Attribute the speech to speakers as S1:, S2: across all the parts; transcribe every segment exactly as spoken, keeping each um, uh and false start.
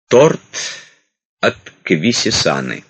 S1: Торт от Квисисаны.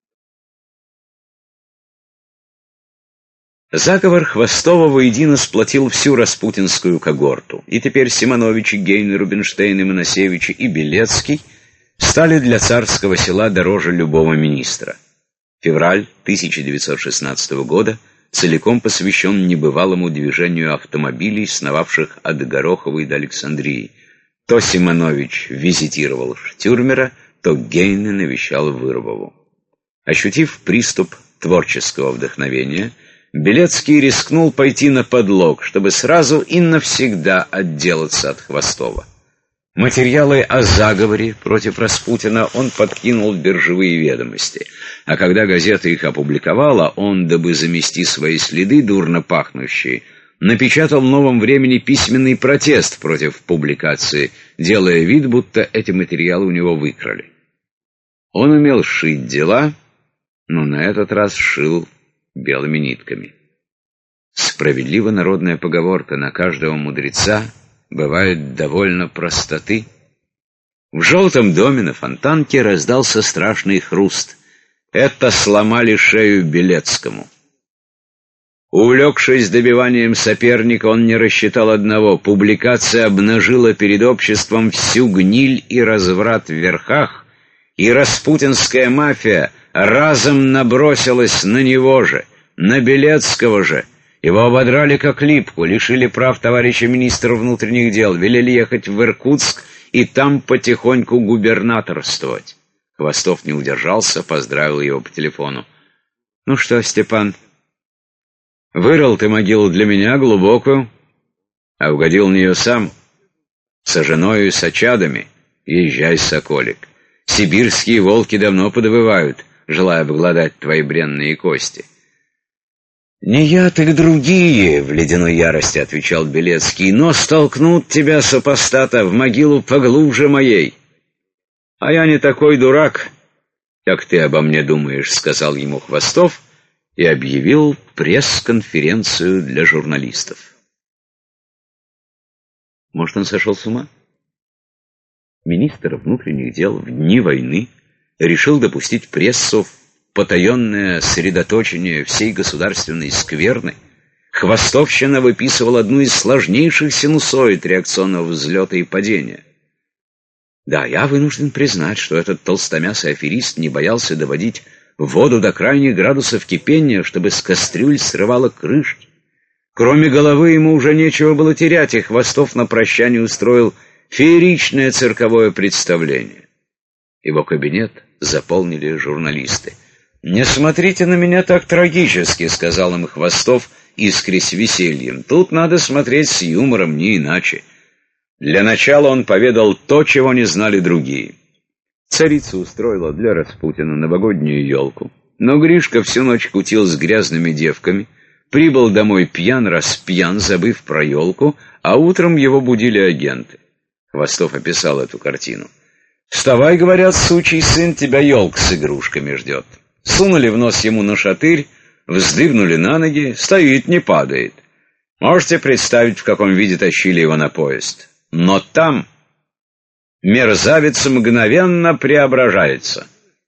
S1: Заговор Хвостова воедино сплотил всю распутинскую когорту, и теперь Симоновичи, Гейн, Рубинштейн, и Моносевичи и Белецкий стали для царского села дороже любого министра. Февраль тысяча девятьсот шестнадцатого года целиком посвящен небывалому движению автомобилей, сновавших от Гороховой до Александрии. То Симонович визитировал Штюрмера, то Гейне навещал Вырубову. Ощутив приступ творческого вдохновения, Белецкий рискнул пойти на подлог, чтобы сразу и навсегда отделаться от Хвостова. Материалы о заговоре против Распутина он подкинул в биржевые ведомости, а когда газета их опубликовала, он, дабы замести свои следы, дурно пахнущие, напечатал в «Новом времени» письменный протест против публикации, делая вид, будто эти материалы у него выкрали. Он умел шить дела, но на этот раз шил белыми нитками. Справедлива народная поговорка: на каждого мудреца бывает довольно простоты. В желтом доме на Фонтанке раздался страшный хруст. Это сломали шею Белецкому. Увлекшись добиванием соперника, он не рассчитал одного: публикация обнажила перед обществом всю гниль и разврат в верхах, и распутинская мафия разом набросилась на него же, на Белецкого же. Его ободрали как липку, лишили прав товарища министра внутренних дел, велели ехать в Иркутск и там потихоньку губернаторствовать. Хвостов не удержался, поздравил его по телефону. «Ну что, Степан, вырыл ты могилу для меня глубокую, а угодил в нее сам, со женою и с очадами. Езжай, соколик. Сибирские волки давно подвывают, желая обглодать твои бренные кости». «Не я, так другие», — в ледяной ярости отвечал Белецкий, «но столкнут тебя, супостата, в могилу поглубже моей». «А я не такой дурак, как ты обо мне думаешь», — сказал ему Хвостов и объявил пресс-конференцию для журналистов. Может, он сошел с ума? Министр внутренних дел в дни войны решил допустить прессу в потаенное средоточение всей государственной скверны. Хвостовщина выписывал одну из сложнейших синусоид реакционного взлета и падения. Да, я вынужден признать, что этот толстомясый аферист не боялся доводить воду до крайних градусов кипения, чтобы с кастрюль срывало крышки. Кроме головы ему уже нечего было терять, и Хвостов на прощание устроил фееричное цирковое представление. Его кабинет заполнили журналисты. «Не смотрите на меня так трагически», — сказал им Хвостов, искрясь весельем. «Тут надо смотреть с юмором, не иначе». Для начала он поведал то, чего не знали другие. Царица устроила для Распутина новогоднюю елку, но Гришка всю ночь кутил с грязными девками, прибыл домой пьян, распьян, забыв про елку, а утром его будили агенты. Хвостов описал эту картину. «Вставай, — говорят, — сучий сын, тебя елка с игрушками ждет». Сунули в нос ему нашатырь, вздыбнули на ноги, стоит, не падает. Можете представить, в каком виде тащили его на поезд? Но там мерзавец мгновенно преображается.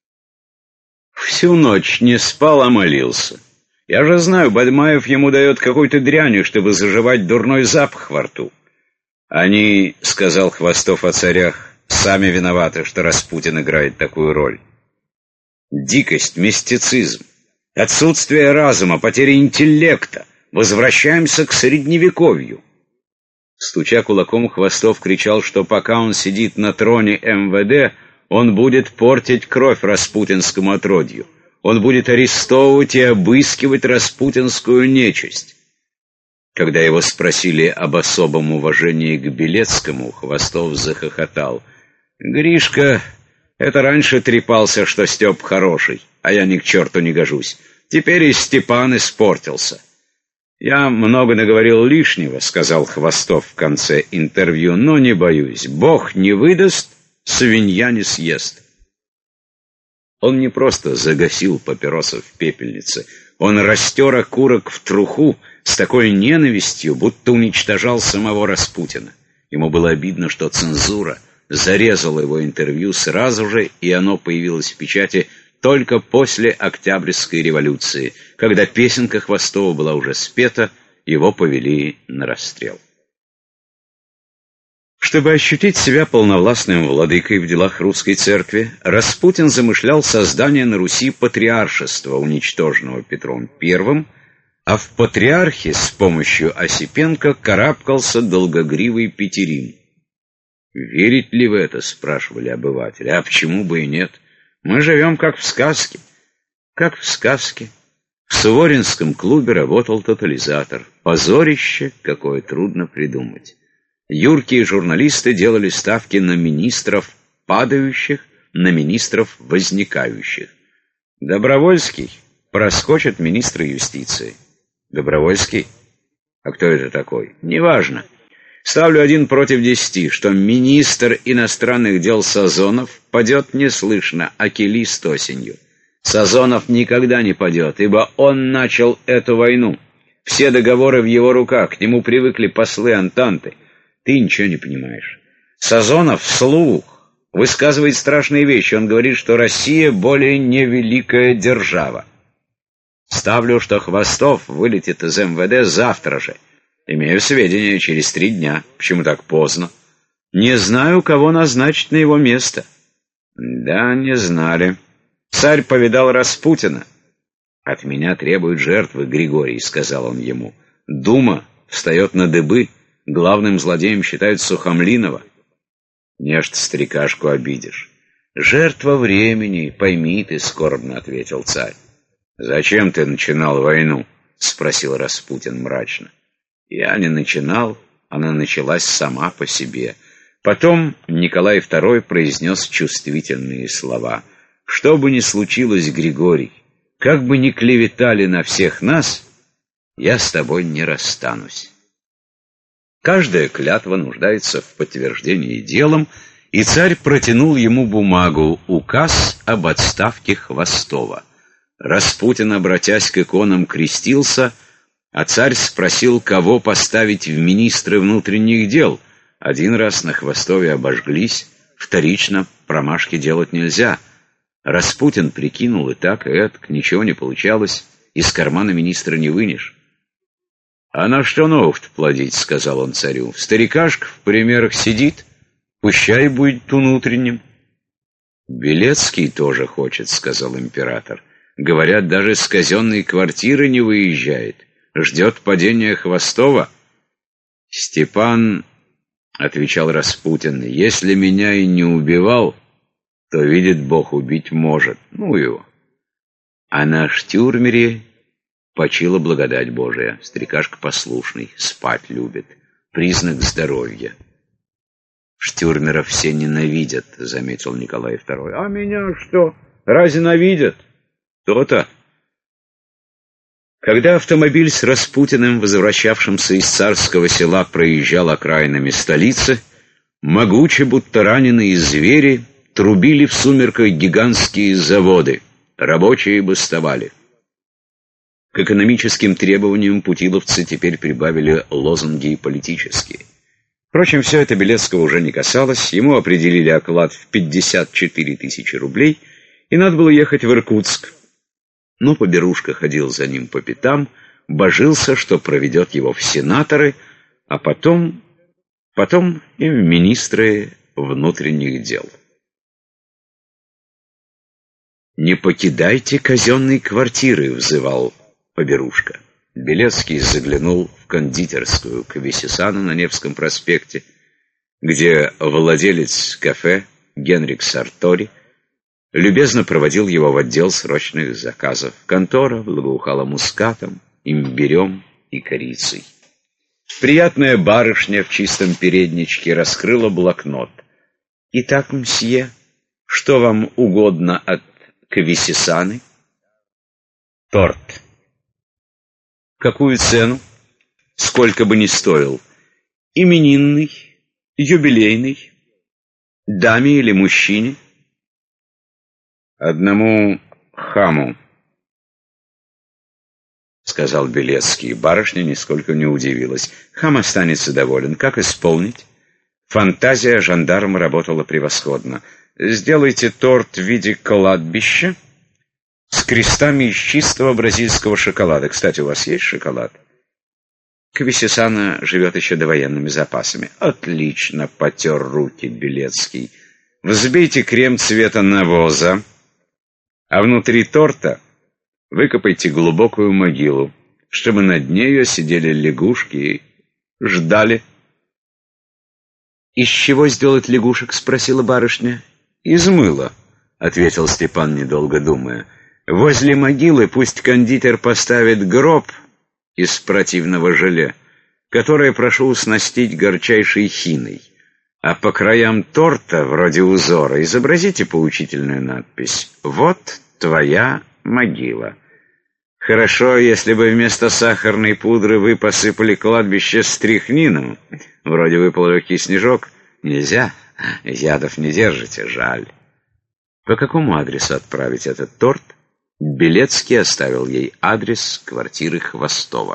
S1: Всю ночь не спал, а молился. Я же знаю, Бадмаев ему дает какой-то дряни, чтобы заживать дурной запах во рту. Они, — сказал Хвостов о царях, — сами виноваты, что Распутин играет такую роль. Дикость, мистицизм, отсутствие разума, потеря интеллекта. Возвращаемся к средневековью. Стуча кулаком, Хвостов кричал, что пока он сидит на троне эм вэ дэ, он будет портить кровь распутинскому отродью. Он будет арестовывать и обыскивать распутинскую нечисть. Когда его спросили об особом уважении к Белецкому, Хвостов захохотал. «Гришка, это раньше трепался, что Степ хороший, а я ни к черту не гожусь. Теперь и Степан испортился». «Я много наговорил лишнего, — сказал Хвостов в конце интервью, — но не боюсь. Бог не выдаст, свинья не съест». Он не просто загасил папиросу в пепельнице, он растер окурок в труху с такой ненавистью, будто уничтожал самого Распутина. Ему было обидно, что цензура зарезал его интервью сразу же, и оно появилось в печати только после Октябрьской революции, когда песенка Хвостова была уже спета, его повели на расстрел. Чтобы ощутить себя полновластным владыкой в делах русской церкви, Распутин замышлял создание на Руси патриаршества, уничтоженного Петром Первым, а в патриархе с помощью Осипенко карабкался долгогривый Петерим. «Верить ли в это?» — спрашивали обыватели. «А почему бы и нет? Мы живем как в сказке». Как в сказке. В Суворинском клубе работал тотализатор. Позорище, какое трудно придумать. Юркие журналисты делали ставки на министров падающих, на министров возникающих. Добровольский проскочит министра юстиции. Добровольский? А кто это такой? Неважно. Ставлю один против десяти, что министр иностранных дел Сазонов падет неслышно, аки лист осенью. Сазонов никогда не падет, ибо он начал эту войну. Все договоры в его руках, к нему привыкли послы Антанты. Ты ничего не понимаешь. Сазонов вслух высказывает страшные вещи. Он говорит, что Россия более не великая держава. Ставлю, что Хвостов вылетит из эм вэ дэ завтра же. Имею сведения, через три дня. Почему так поздно? Не знаю, кого назначить на его место. Да, не знали. Царь повидал Распутина. От меня требуют жертвы, Григорий, сказал он ему. Дума встает на дыбы. Главным злодеем считают Сухомлинова. Нечто старикашку обидишь. Жертва времени, пойми ты, скорбно ответил царь. Зачем ты начинал войну? Спросил Распутин мрачно. Я не начинал, она началась сама по себе. Потом Николай Второй произнес чувствительные слова. Что бы ни случилось, Григорий, как бы ни клеветали на всех нас, я с тобой не расстанусь. Каждая клятва нуждается в подтверждении делом, и царь протянул ему бумагу, указ об отставке Хвостова. Распутин, обратясь к иконам, крестился, а царь спросил, кого поставить в министры внутренних дел. Один раз на Хвостове обожглись, вторично промашки делать нельзя. Распутин прикинул и так, и этак, ничего не получалось, из кармана министра не вынешь. «А на что новых-то плодить?» — сказал он царю. «Старикашка в примерах сидит, пущай будет внутренним». «Белецкий тоже хочет», — сказал император. «Говорят, даже с казенной квартиры не выезжает. Ждет падения Хвостова». «Степан», — отвечал Распутин, — «если меня и не убивал, то, видит Бог, убить может. Ну его. А на штюрмере почила благодать Божия. Старикашка послушный, спать любит. Признак здоровья». «Штюрмеров все ненавидят», — заметил Николай Второй. «А меня что? Разве ненавидят?» «То-то». Когда автомобиль с Распутиным, возвращавшимся из царского села, проезжал окраинами столицы, могуче, будто раненые звери, трубили в сумерках гигантские заводы. Рабочие бастовали. К экономическим требованиям путиловцы теперь прибавили лозунги политические. Впрочем, все это Белецкого уже не касалось. Ему определили оклад в пятьдесят четыре тысячи рублей, и надо было ехать в Иркутск. Но Поберушка ходил за ним по пятам, божился, что проведет его в сенаторы, а потом, потом и в министры внутренних дел. «Не покидайте казенной квартиры», — взывал Поберушка. Белецкий заглянул в кондитерскую к Весесану на Невском проспекте, где владелец кафе Генрик Сартори любезно проводил его в отдел срочных заказов. Контора благоухала мускатом, имбирем и корицей. Приятная барышня в чистом передничке раскрыла блокнот. «Итак, мсье, что вам угодно от Квисисаны?» «Торт». «Какую цену?» «Сколько бы ни стоил». «Именинный, юбилейный, даме или мужчине?» «Одному хаму», — сказал Белецкий. Барышня нисколько не удивилась. «Хам останется доволен. Как исполнить?» Фантазия жандарма работала превосходно. Сделайте торт в виде кладбища с крестами из чистого бразильского шоколада. Кстати, у вас есть шоколад? Кависисана живет еще довоенными запасами. Отлично, потер руки Белецкий. Взбейте крем цвета навоза, а внутри торта выкопайте глубокую могилу, чтобы над нею сидели лягушки и ждали. «Из чего сделать лягушек?» — спросила барышня. «Из мыла», — ответил Степан, недолго думая. «Возле могилы пусть кондитер поставит гроб из противного желе, которое прошу уснастить горчайшей хиной, а по краям торта, вроде узора, изобразите поучительную надпись «Вот твоя могила». Хорошо, если бы вместо сахарной пудры вы посыпали кладбище стрихнином. Вроде выпал легкий снежок. Нельзя, ядов не держите, жаль. По какому адресу отправить этот торт? Белецкий оставил ей адрес квартиры Хвостова.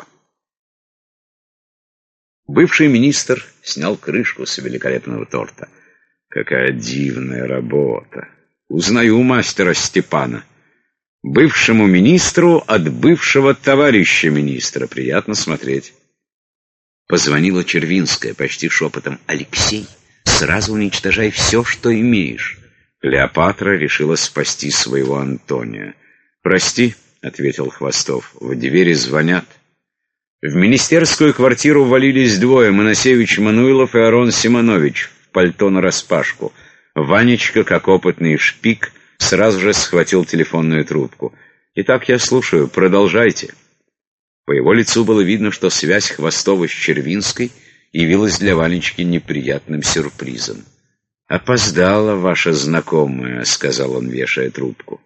S1: Бывший министр снял крышку с великолепного торта. Какая дивная работа! Узнаю мастера Степана. Бывшему министру от бывшего товарища министра. Приятно смотреть. Позвонила Червинская почти шепотом. «Алексей, сразу уничтожай все, что имеешь». Клеопатра решила спасти своего Антония. «Прости», — ответил Хвостов, — «в двери звонят». В министерскую квартиру ввалились двое: Моносевич Мануилов и Арон Симонович в пальто нараспашку. Ванечка, как опытный шпик, сразу же схватил телефонную трубку. «Итак, я слушаю. Продолжайте». По его лицу было видно, что связь Хвостова с Червинской явилась для Ванечки неприятным сюрпризом. «Опоздала ваша знакомая», — сказал он, вешая трубку.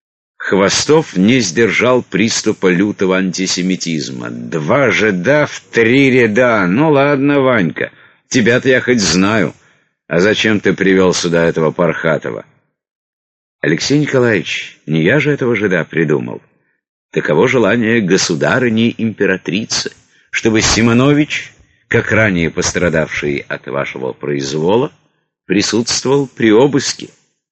S1: Хвостов не сдержал приступа лютого антисемитизма. «Два жида в три ряда! Ну ладно, Ванька, тебя-то я хоть знаю. А зачем ты привел сюда этого Пархатова?» «Алексей Николаевич, не я же этого жида придумал. Таково желание государыни-императрицы, чтобы Симонович, как ранее пострадавший от вашего произвола, присутствовал при обыске».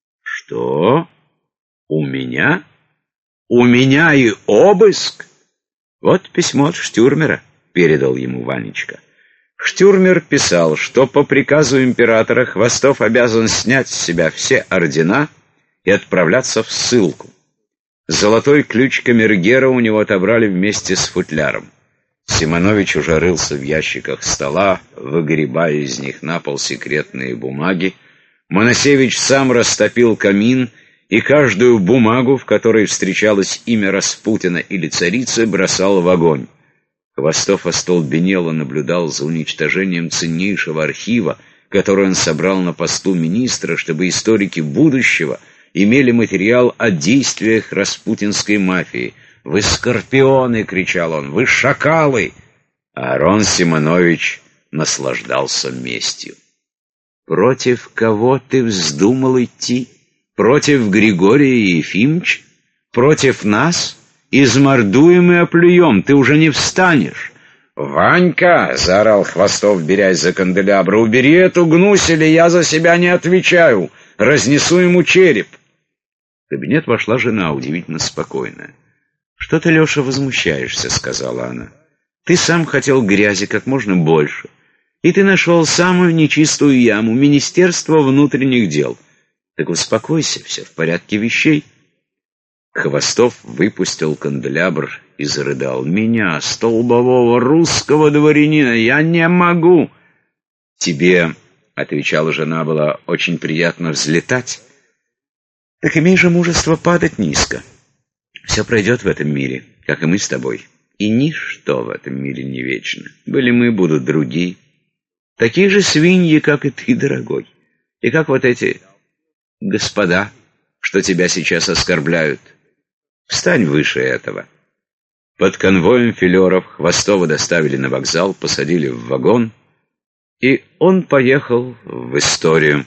S1: «Что? У меня? У меня и обыск?» «Вот письмо от Штюрмера», — передал ему Ванечка. Штюрмер писал, что по приказу императора Хвостов обязан снять с себя все ордена и отправляться в ссылку. Золотой ключ камергера у него отобрали вместе с футляром. Симонович уже рылся в ящиках стола, выгребая из них на пол секретные бумаги. Моносевич сам растопил камин, и каждую бумагу, в которой встречалось имя Распутина или царицы, бросал в огонь. Хвостов остолбенело наблюдал за уничтожением ценнейшего архива, который он собрал на посту министра, чтобы историки будущего имели материал о действиях распутинской мафии. «Вы скорпионы!» — кричал он. «Вы шакалы!» А Арон Симонович наслаждался местью. «Против кого ты вздумал идти? Против Григория Ефимовича? Против нас? Измордуем и оплюем, ты уже не встанешь!» «Ванька!» — заорал Хвостов, берясь за канделябр. «Убери эту гнусь, или я за себя не отвечаю! Разнесу ему череп!» В кабинет вошла жена, удивительно спокойная. «Что ты, Леша, возмущаешься?» — сказала она. «Ты сам хотел грязи как можно больше, и ты нашел самую нечистую яму — Министерство внутренних дел. Так успокойся, все в порядке вещей». Хвостов выпустил канделябр и зарыдал. «Меня, столбового русского дворянина, я не могу!» «Тебе, — отвечала жена, — было очень приятно взлетать. Так имей же мужество падать низко. Все пройдет в этом мире, как и мы с тобой. И ничто в этом мире не вечно. Были мы, будут другие. Такие же свиньи, как и ты, дорогой. И как вот эти господа, что тебя сейчас оскорбляют. Встань выше этого». Под конвоем филеров Хвостова доставили на вокзал, посадили в вагон, и он поехал в историю.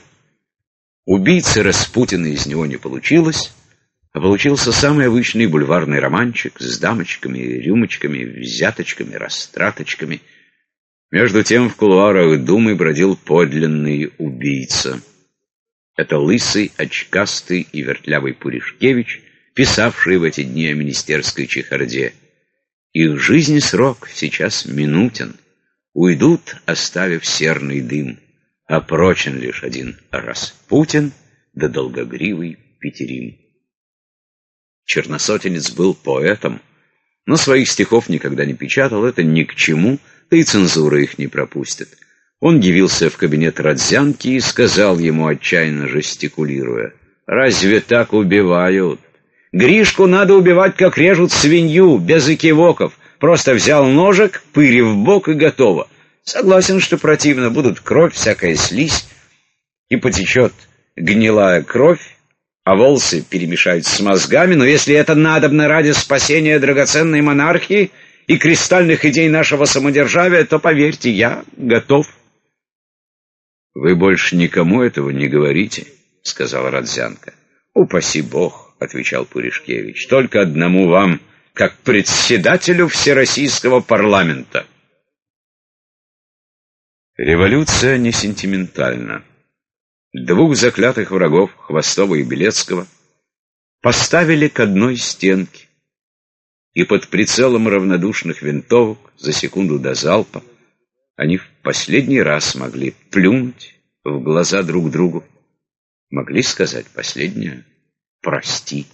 S1: Убийцы Распутина из него не получилось, а получился самый обычный бульварный романчик с дамочками, рюмочками, взяточками, растраточками. Между тем в кулуарах Думы бродил подлинный убийца. Это лысый, очкастый и вертлявый Пуришкевич, писавший в эти дни о министерской чехарде. Их жизни срок сейчас минутен. Уйдут, оставив серный дым, а прочен лишь один Распутин да долгогривый Петерим. Черносотенец был поэтом, но своих стихов никогда не печатал, это ни к чему, да и цензура их не пропустит. Он явился в кабинет Родзянки и сказал ему, отчаянно жестикулируя: «Разве так убивают? Гришку надо убивать, как режут свинью, без экивоков. Просто взял ножик, пыри в бок и готово. Согласен, что противно, будут кровь, всякая слизь, и потечет гнилая кровь, а волосы перемешают с мозгами, но если это надобно ради спасения драгоценной монархии и кристальных идей нашего самодержавия, то, поверьте, я готов». «Вы больше никому этого не говорите», — сказала Родзянка. «Упаси Бог», — отвечал Пуришкевич, — «только одному вам, как председателю Всероссийского парламента». Революция не сентиментальна. Двух заклятых врагов, Хвостова и Белецкого, поставили к одной стенке, и под прицелом равнодушных винтовок за секунду до залпа они в последний раз могли плюнуть в глаза друг другу, могли сказать последнее «прости».